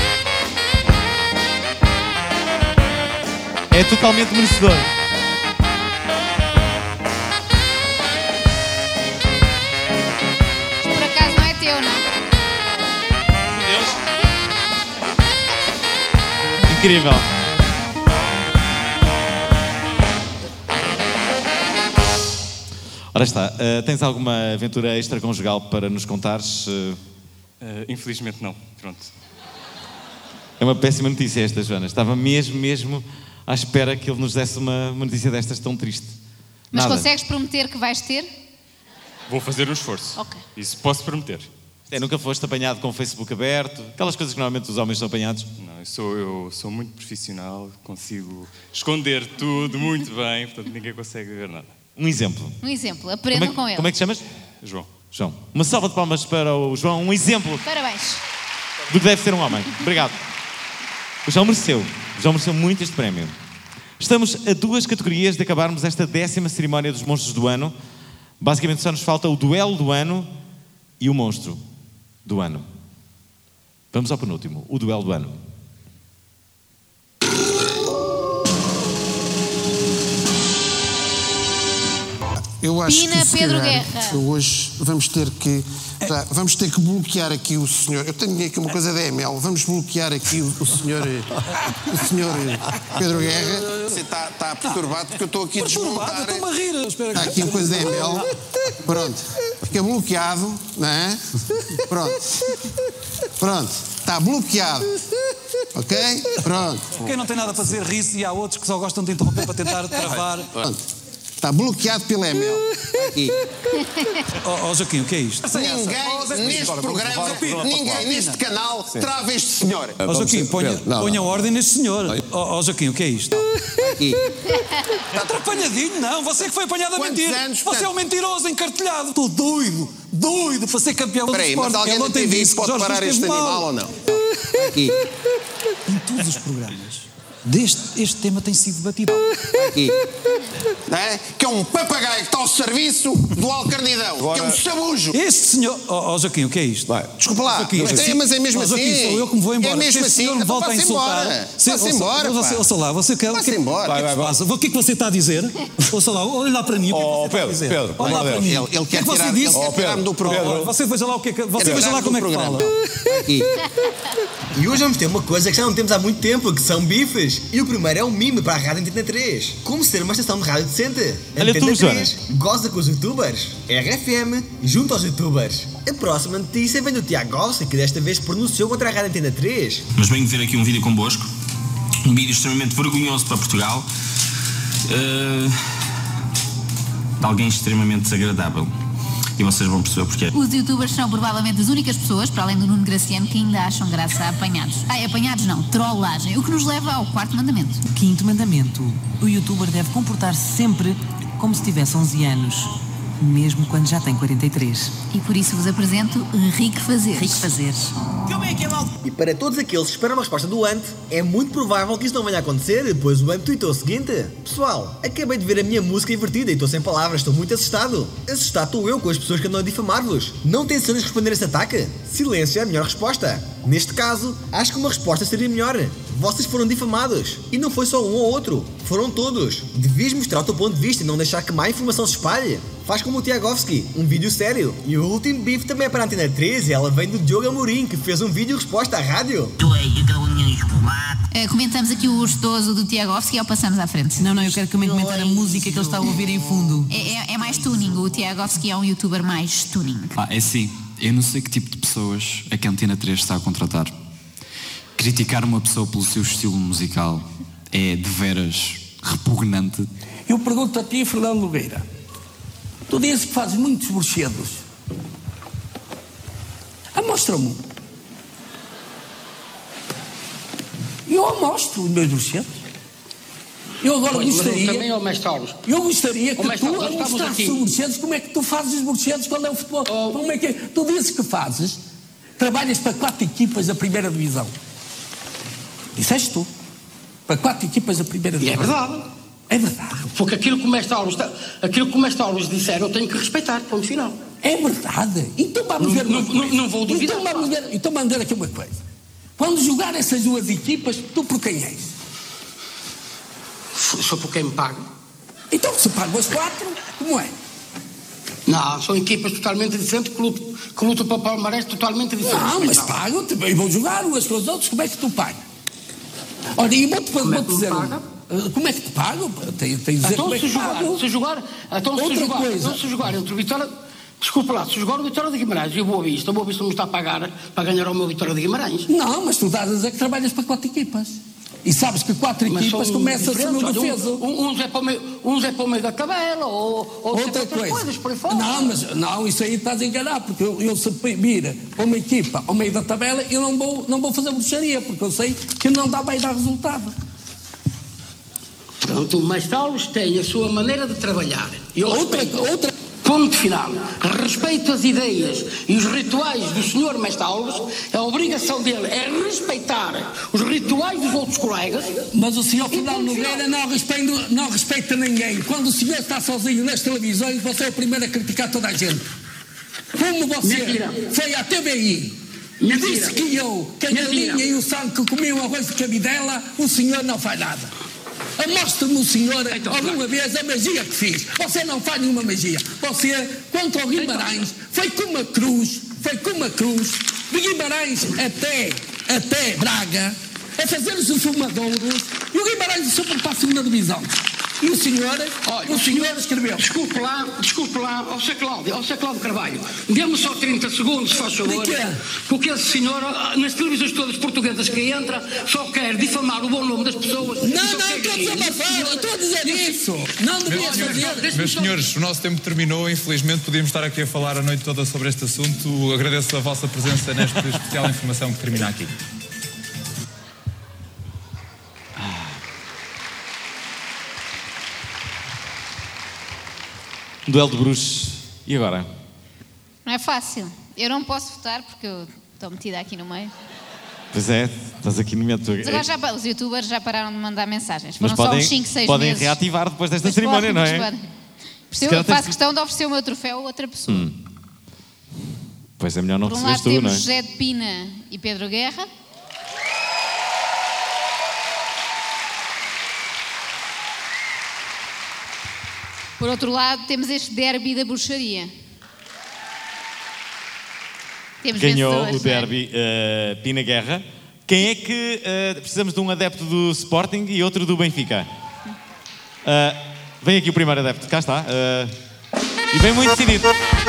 É totalmente merecedor. Incrível. Ora está, tens alguma aventura extraconjugal para nos contares? Infelizmente não, pronto. É uma péssima notícia esta, Joana. Estava mesmo à espera que ele nos desse uma notícia destas tão triste. Mas Nada. consegues prometer que vais ter? Vou fazer um esforço. Ok. Isso posso prometer. Nunca foste apanhado com o Facebook aberto? Aquelas coisas que normalmente os homens são apanhados? Não, eu sou muito profissional, consigo esconder tudo muito bem, portanto ninguém consegue ver nada. Um exemplo. Um exemplo, aprendam com ele. Como é que te chamas? João. João. Uma salva de palmas para o João. Um exemplo Parabéns. do que deve ser um homem. Obrigado. O João mereceu muito este prémio. Estamos a 2 categorias de acabarmos esta 10ª cerimónia dos monstros do ano. Basicamente só nos falta o duelo do ano e o monstro do ano. Vamos ao penúltimo, o duelo do ano. Eu acho Pina que se Pedro calhar, Guerra. Vamos ter que bloquear aqui o senhor. Eu tenho aqui uma coisa da EML. Vamos bloquear aqui o senhor Pedro Guerra. Você está perturbado porque eu estou aqui a desmontar. Estou-me a rir. Está aqui uma coisa da EML. Pronto. Fica bloqueado, não é? Pronto. Está bloqueado. Ok? Pronto. Quem não tem nada a fazer ri-se e há outros que só gostam de interromper para tentar travar. Pronto. Está bloqueado pela EML. Aqui. Joaquim, o que é isto? Ninguém neste programa, ninguém neste canal trava este senhor. Joaquim, ponha ordem neste senhor. Joaquim, o que é isto? Aqui. Está atrapalhadinho, não. Você que foi apanhado a mentir. Você é um mentiroso encartelhado. Estou doido para ser campeão do esporte. Mas alguém da TV pode parar este animal ou não? Aqui. Em todos os programas, este tema tem sido debatido. Aqui. Não é? Que é um papagaio que está ao serviço do alcarnidão. Agora... Que é um sabujo. Este senhor... Joaquim, o que é isto? Desculpa lá. Joaquim, mas é mesmo assim. Joaquim, sou eu que me vou embora. É mesmo assim. Senhor me volta a insultar. Vá-se embora. Ouça lá, você quer... Vá-se embora. O que é que você está a dizer? Ouça lá, olha lá para mim. Pedro. Olha lá para mim. Ele quer tirar-me do programa. Você veja lá o que é que... Você veja lá como é que fala. E hoje vamos ter uma coisa que já não temos há muito tempo, que são bifes. E o primeiro é um mime para a Rádio Antena 3. Como ser uma estação de rádio decente. Olha tu, Joana. Goza com os youtubers. RFM, junto aos youtubers. A próxima notícia vem do Tiago Gossi, que desta vez pronunciou contra a Rádio Antena 3. Mas venho ver aqui um vídeo convosco. Um vídeo extremamente vergonhoso para Portugal. De alguém extremamente desagradável. E vocês vão perceber porquê. Os youtubers são provavelmente as únicas pessoas, para além do Nuno Graciano, que ainda acham graça a apanhados. Apanhados não, trollagem. O que nos leva ao 4º mandamento. 5º mandamento. O youtuber deve comportar-se sempre como se tivesse 11 anos. Mesmo quando já tem 43. E por isso vos apresento Rico Fazeres. Rico Fazeres. E para todos aqueles que esperam a resposta do Ant, é muito provável que isso não venha a acontecer, pois o Ant tweetou o seguinte: pessoal, acabei de ver a minha música invertida e estou sem palavras, estou muito assustado. Assustado estou eu com as pessoas que andam a difamar-vos. Não tencionas responder a este ataque? Silêncio é a melhor resposta. Neste caso, acho que uma resposta seria melhor. Vocês foram difamados. E não foi só um ou outro. Foram todos. Devias mostrar o teu ponto de vista e não deixar que má informação se espalhe. Faz como o Tiagovski, um vídeo sério. E o último bife também é para a Antena 13 e ela vem do Diogo Amorim, que fez um vídeo resposta à rádio. Comentamos aqui o gostoso do Tiagovski ou passamos à frente? Não, eu quero também comentar a música que ele está a ouvir em fundo. É mais tuning. O Tiagovski é um youtuber mais tuning. É sim. Eu não sei que tipo de pessoas é que a Antena 3 está a contratar. Criticar uma pessoa pelo seu estilo musical é de veras repugnante. Eu pergunto a ti, Fernando Nogueira. Tu dizes que fazes muitos borchedos. Mostra-me. Eu mostro os meus borchedos. Eu agora gostaria... Também, eu gostaria que tu mostrasses os borchedos. Como é que tu fazes os borchedos quando é o futebol? Como é que é? Tu dizes que fazes, trabalhas para 4 equipas da primeira divisão. Disseste tu. Para 4 equipas da primeira divisão. E é verdade. É verdade. Porque aquilo que o mestre Aulos disser, eu tenho que respeitar, ponto final. É verdade. Então vamos ver uma coisa. Não vou duvidar. Então vamos ver aqui uma coisa. Quando jogar essas 2 equipas, tu por quem és? Sou por quem me pago. Então se pagam as 4, como é? Não, são equipas totalmente diferentes que lutam para o palmarés totalmente diferentes. Não, mas pagam também, vão jogar umas com as outras, como é que tu pagas? Olha, e vou-te dizer... Como é que te pagam? Tenho de dizer Então, como é que te pagam. se jogar entre Vitória... Desculpa lá, se jogar o Vitória de Guimarães e o Boa Vista não me está a pagar para ganhar o meu Vitória de Guimarães. Não, mas tu estás a dizer que trabalhas para 4 equipas. E sabes que 4 equipas começa-se no defesa. Uns é para o meio da tabela, ou outra coisas por aí fora. Não, isso aí estás a enganar, porque eu se vir para uma equipa ao meio da tabela, eu não vou fazer bruxaria, porque eu sei que não vai dar resultado. Pronto, o Mestre Alves tem a sua maneira de trabalhar. Outra ponto final. Respeito as ideias e os rituais do Sr. Mestre Alves. A obrigação dele é respeitar os rituais dos outros colegas. Mas o Sr. Fernando Nogueira não respeita ninguém. Quando o senhor está sozinho nas televisões, você é o primeiro a criticar toda a gente. Como você foi à TVI e disse que a galinha e o sangue que comiam arroz de cabidela, o senhor não faz nada. Mostre-me o senhor alguma vez a magia que fiz. Você não faz nenhuma magia. Você, quanto ao Guimarães, foi com uma cruz, de Guimarães até Braga, a fazer os fumadouros, e o Guimarães subiu para a segunda divisão. E o senhor escreveu. Desculpe lá, ao Sr. Cláudio Carvalho, dê-me só 30 segundos, se faz favor. De quê? Porque esse senhor, nas televisões todas portuguesas que entra, só quer difamar o bom nome das pessoas. Não estou a dizer isso. Não devias fazer. Meus senhores, o nosso tempo terminou. Infelizmente, podíamos estar aqui a falar a noite toda sobre este assunto. Agradeço a vossa presença nesta especial informação que termina aqui. Duelo de bruxos. E agora? Não é fácil. Eu não posso votar porque eu estou metida aqui no meio. Pois é, estás aqui no meio. Mas agora os youtubers já pararam de mandar mensagens. Foram Mas só podem, uns 5, 6 meses. podem reativar depois desta cerimónia, não é? Eu faço questão de oferecer o meu troféu a outra pessoa. Pois é melhor não receberes tu, não é? Por um lado temos José de Pina e Pedro Guerra. Por outro lado, temos este derby da bruxaria. Ganhou o derby Pina Guerra. Quem é que... precisamos de um adepto do Sporting e outro do Benfica. Vem aqui o primeiro adepto. Cá está. E vem muito decidido.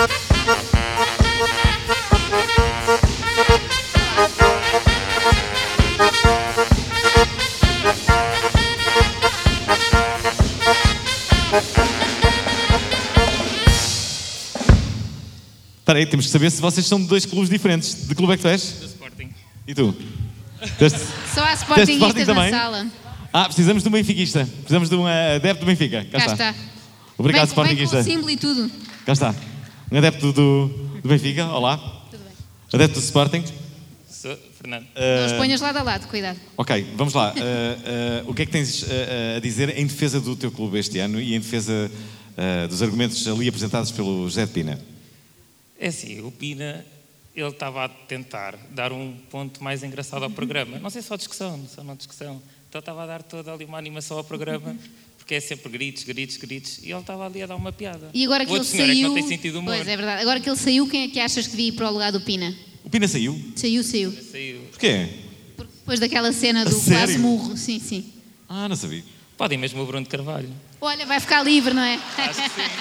Espera aí, temos que saber se vocês são de 2 clubes diferentes. De clube é que tu és? Do Sporting. E tu? Só há sportinguistas na sala. Precisamos de um benfiquista. Precisamos de um adepto do Benfica. Cá está. Obrigado, sportinguista. Vem com o símbolo e tudo. Cá está. Um adepto do Benfica. Olá. Tudo bem. Adepto do Sporting. Sou Fernando. Não os ponhas lado a lado, cuidado. Ok, vamos lá. O que é que tens a dizer em defesa do teu clube este ano e em defesa dos argumentos ali apresentados pelo José de Pina? É assim, o Pina, ele estava a tentar dar um ponto mais engraçado ao programa. Não sei, só discussão. Então estava a dar toda ali uma animação ao programa, porque é sempre gritos, e ele estava ali a dar uma piada. E agora que ele saiu... É que não tem sentido humor. Pois, é verdade. Agora que ele saiu, quem é que achas que devia ir para o lugar do Pina? O Pina saiu? Saiu. Porquê? Porque depois daquela cena do quase murro. Sim. Não sabia. Pode ir mesmo o Bruno de Carvalho. Olha, vai ficar livre, não é? Acho que sim.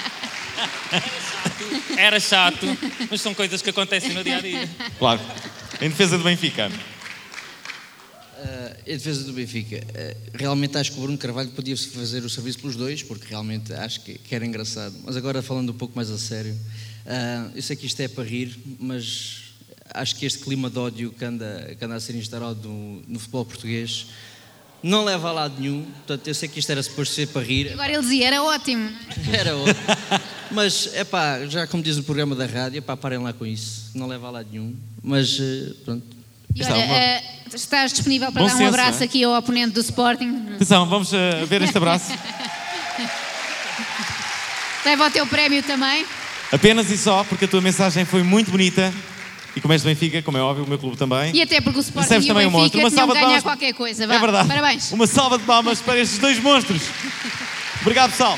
Era chato, mas são coisas que acontecem no dia-a-dia. Claro. Em defesa do Benfica. Em defesa do Benfica, realmente acho que o Bruno Carvalho podia fazer o serviço pelos dois, porque realmente acho que era engraçado. Mas agora, falando um pouco mais a sério, eu sei que isto é para rir, mas acho que este clima de ódio que anda a ser instalado no futebol português não leva a lado nenhum. Portanto, eu sei que isto era suposto ser para rir. Agora ele dizia, era ótimo. Era ótimo. Mas, já como diz no programa da rádio, parem lá com isso. Não leva a lado nenhum. Mas, pronto. E olha, estás disponível para dar um abraço aqui ao oponente do Sporting? Atenção, vamos ver este abraço. Leva o teu prémio também. Apenas e só porque a tua mensagem foi muito bonita. E como és do Benfica, como é óbvio, o meu clube também. E até porque o Sporting e o Benfica tinham de ganhar qualquer coisa. Vá. É verdade. Parabéns. Uma salva de palmas para estes 2 monstros. Obrigado, pessoal.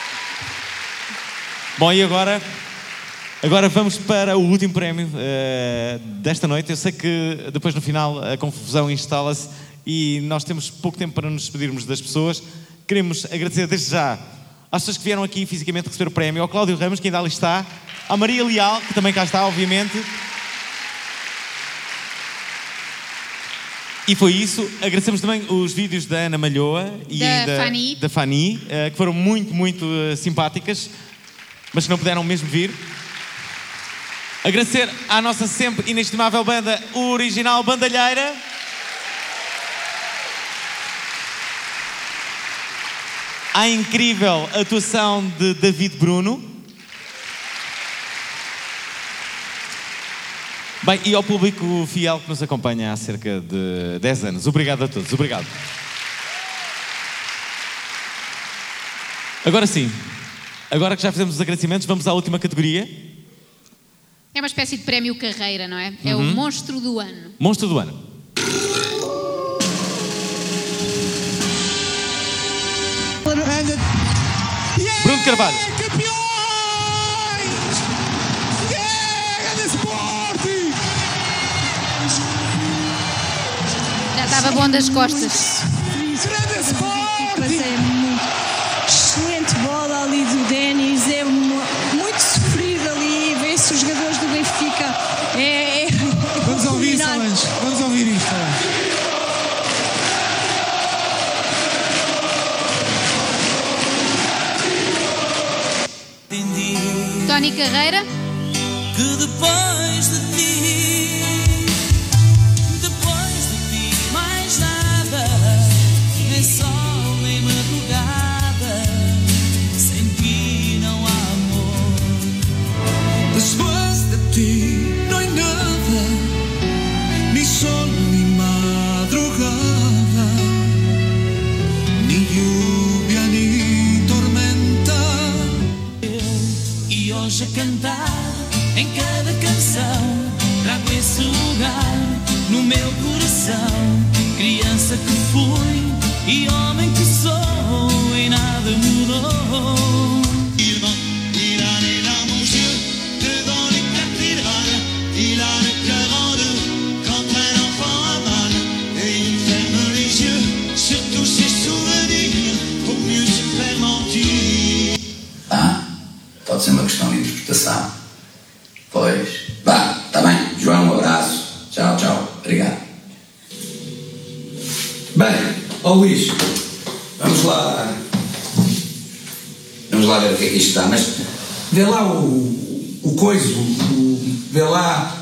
Bom, e agora vamos para o último prémio desta noite. Eu sei que depois no final a confusão instala-se e nós temos pouco tempo para nos despedirmos das pessoas. Queremos agradecer desde já às pessoas que vieram aqui fisicamente receber o prémio, ao Cláudio Ramos, que ainda ali está, à Maria Leal, que também cá está, obviamente. E foi isso. Agradecemos também os vídeos da Ana Malhoa e da Fanny, que foram muito, muito simpáticas, mas que não puderam mesmo vir. Agradecer à nossa sempre inestimável banda, o Original Bandalheira. À incrível atuação de David Bruno. Bem, e ao público fiel que nos acompanha há cerca de 10 anos. Obrigado a todos, obrigado. Agora sim, agora que já fizemos os agradecimentos, vamos à última categoria. É uma espécie de prémio carreira, não é? É o Monstro do Ano. Monstro do Ano. Bruno Carvalho. Já estava bom das costas. Excelente bola ali do Denis, é muito sofrido ali, vê-se os jogadores do Benfica. Vamos ouvir isso, Solange, vamos ouvir isto. Tony Carreira. Que depois de ti, mais nada, nem sol nem madrugada, sem ti não há amor. Después de ti no hay nada, ni sol ni madrugada, ni lluvia ni tormenta. E hoje a cantar em cada canção trago esse lugar no meu coração. Criança que fui e homem que sou, e nada mudou. Il a les larmes aux yeux, devant les cathédrales. Il a le cœur en deux quand un enfant a mal. Et il ferme les yeux sur tous ses souvenirs pour mieux se faire mentir. Pode ser uma questão de interpretação. Pois. Vá, está bem. João, um abraço. Tchau, tchau. Obrigado. Bem, Luís, vamos lá ver o que é que isto está, mas vê lá o coiso, vê lá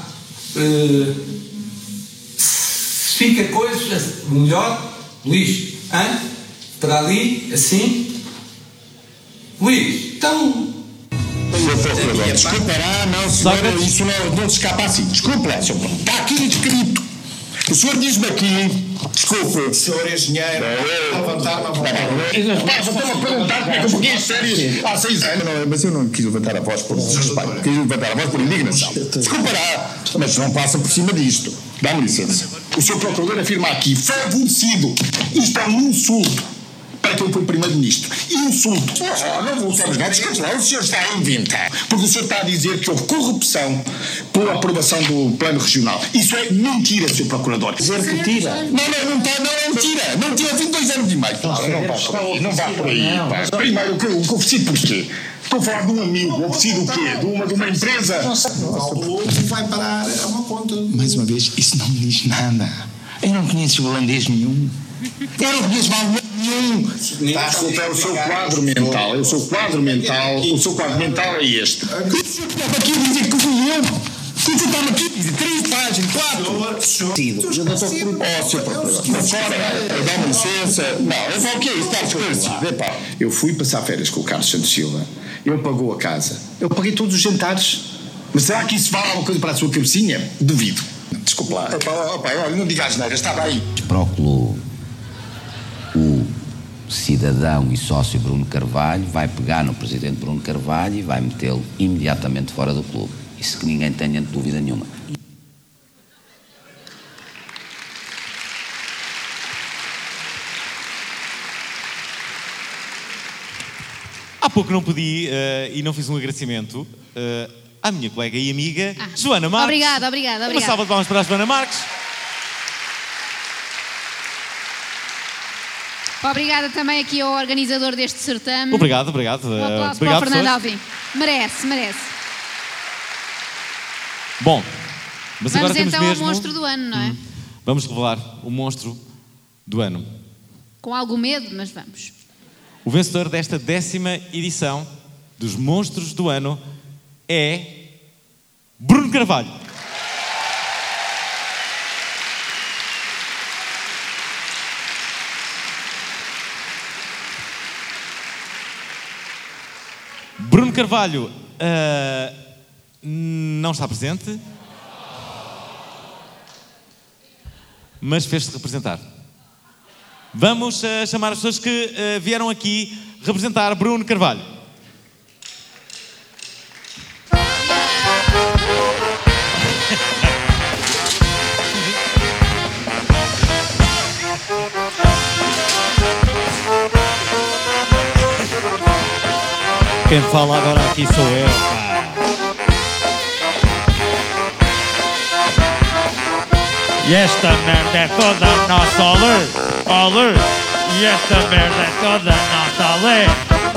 se fica coisa melhor, Luís, hein? Para ali, assim. Luís, então... Desculpará, não, senhor, isso não se escapa assim. Desculpe, senhor. Está aqui escrito. O senhor diz-me aqui, desculpe. Senhor engenheiro, levantar uma voz. Estou a perguntar como é que eu fiquei sério há 6 anos. Mas eu não quis levantar a voz por desrespeito, quis levantar a voz por indignação. Desculpará, mas não passa por cima disto. Dá-me licença. O senhor procurador afirma aqui, favorecido. Isto é um insulto. Para quem foi primeiro-ministro. Insulto. Não vou usar os gatos, o senhor está a inventar. Porque o senhor está a dizer que houve corrupção pela aprovação do plano regional. Isso é mentira, senhor procurador. Dizer que tira. Não é mentira. Não tira 22 anos e meio. Não vá por aí. Primeiro, o que eu ofereci por quê? Estou a falar de um amigo, oferecido o quê? De uma empresa? O outro vai parar a uma conta. Mais uma vez, isso não me diz nada. Eu não conheço holandês nenhum. Eu não conheço mal nenhum. Desculpa, é o seu quadro mental. O seu quadro mental é este. O senhor estava aqui a dizer que fui eu. O senhor estava aqui a dizer 3 páginas, 4. Senhor procurador. Dá-me licença. Não, eu falo o que é isso? Está esclarecido. Eu fui passar férias com o Carlos Santos Silva. Ele pagou a casa. Eu paguei todos os jantares. Mas será que isso vale alguma coisa para a sua cabecinha? Duvido. Desculpe lá. Olha, não diga as neiras, está bem. Proclo o cidadão e sócio Bruno Carvalho vai pegar no presidente Bruno Carvalho e vai metê-lo imediatamente fora do clube. Isso que ninguém tenha dúvida nenhuma. Há pouco não pedi e não fiz um agradecimento à minha colega e amiga Joana Marques. Obrigada. Obrigada. Uma salva de palmas para a Joana Marques. Muito obrigada. Obrigada também aqui ao organizador deste certame. Obrigado. Um aplauso Obrigado, para o Fernando pessoas. Alvim. Merece. Bom, mas agora Vamos temos então mesmo... ao monstro do ano, não é? Vamos revelar o monstro do ano. Com algum medo, mas vamos. O vencedor desta 10ª edição dos Monstros do Ano é Bruno Carvalho. Bruno Carvalho não está presente, mas fez-se representar. Vamos chamar as pessoas que vieram aqui representar Bruno Carvalho. Quem fala agora aqui sou eu, pá. E esta merda é toda nossa, olê. E esta merda é toda nossa, olê.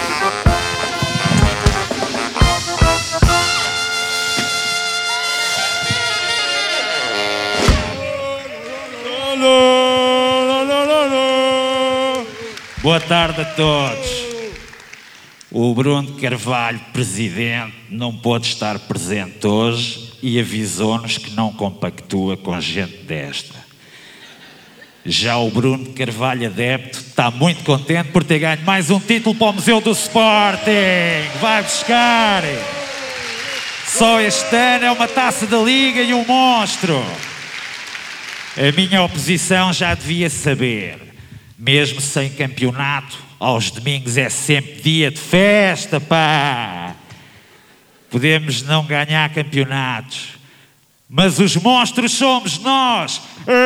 Boa tarde a todos. O Bruno Carvalho, presidente, não pôde estar presente hoje e avisou-nos que não compactua com gente desta. Já o Bruno Carvalho, adepto, está muito contente por ter ganho mais um título para o Museu do Sporting. Vai buscar! Só este ano é uma taça da Liga e um monstro. A minha oposição já devia saber. Mesmo sem campeonato, aos domingos é sempre dia de festa, pá! Podemos não ganhar campeonatos, mas os monstros somos nós!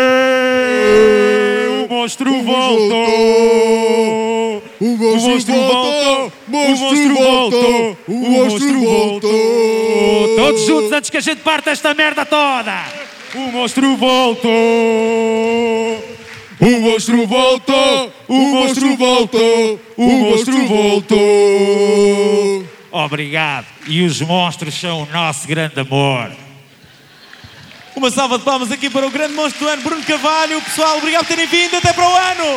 O monstro voltou! O monstro voltou! O monstro voltou! O monstro voltou! Todos juntos antes que a gente parte esta merda toda! O monstro voltou! O monstro voltou! O monstro voltou! O monstro voltou! Obrigado. E os monstros são o nosso grande amor. Uma salva de palmas aqui para o grande monstro do ano, Bruno Carvalho. Pessoal, obrigado por terem vindo. Até para o ano!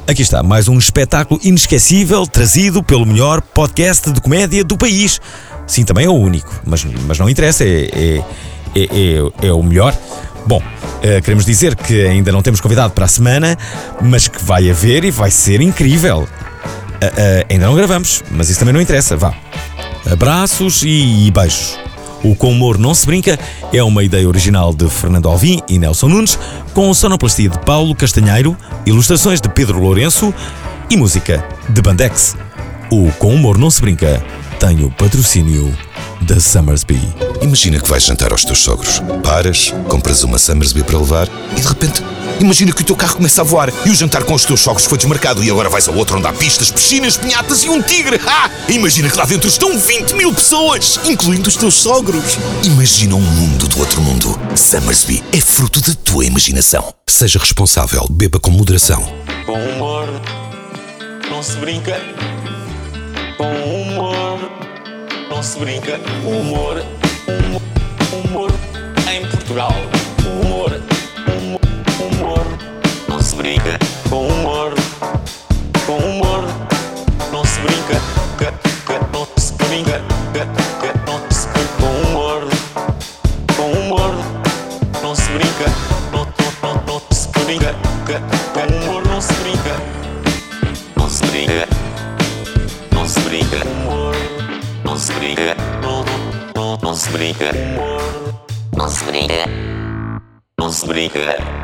Aqui está, mais um espetáculo inesquecível trazido pelo melhor podcast de comédia do país. Sim, também é o único, mas não interessa, é o melhor. Bom, queremos dizer que ainda não temos convidado para a semana, mas que vai haver e vai ser incrível. Ainda não gravamos, mas isso também não interessa, vá. Abraços e beijos. O Com Humor Não Se Brinca é uma ideia original de Fernando Alvim e Nelson Nunes, com sonoplastia de Paulo Castanheiro, ilustrações de Pedro Lourenço e música de Bandex. O Com Humor Não Se Brinca tem o patrocínio da Summersby. Imagina que vais jantar aos teus sogros. Paras, compras uma Summersby para levar e de repente... Imagina que o teu carro começa a voar e o jantar com os teus sogros foi desmarcado e agora vais ao outro onde há pistas, piscinas, pinhatas e um tigre. Imagina que lá dentro estão 20.000 pessoas, incluindo os teus sogros. Imagina um mundo do outro mundo. Summersby é fruto da tua imaginação. Seja responsável, beba com moderação. Com humor não se brinca. Com humor não se brinca. Humor em Portugal. Humor não se brinca. Com humor não se brinca. Não se brinca. Não se brinca. Com humor não se brinca. Não se brinca. Com humor não se brinca. Não se brinca. Não se brinca. Não se brinca. Não se brinca. Não se brinca. Não se brinca.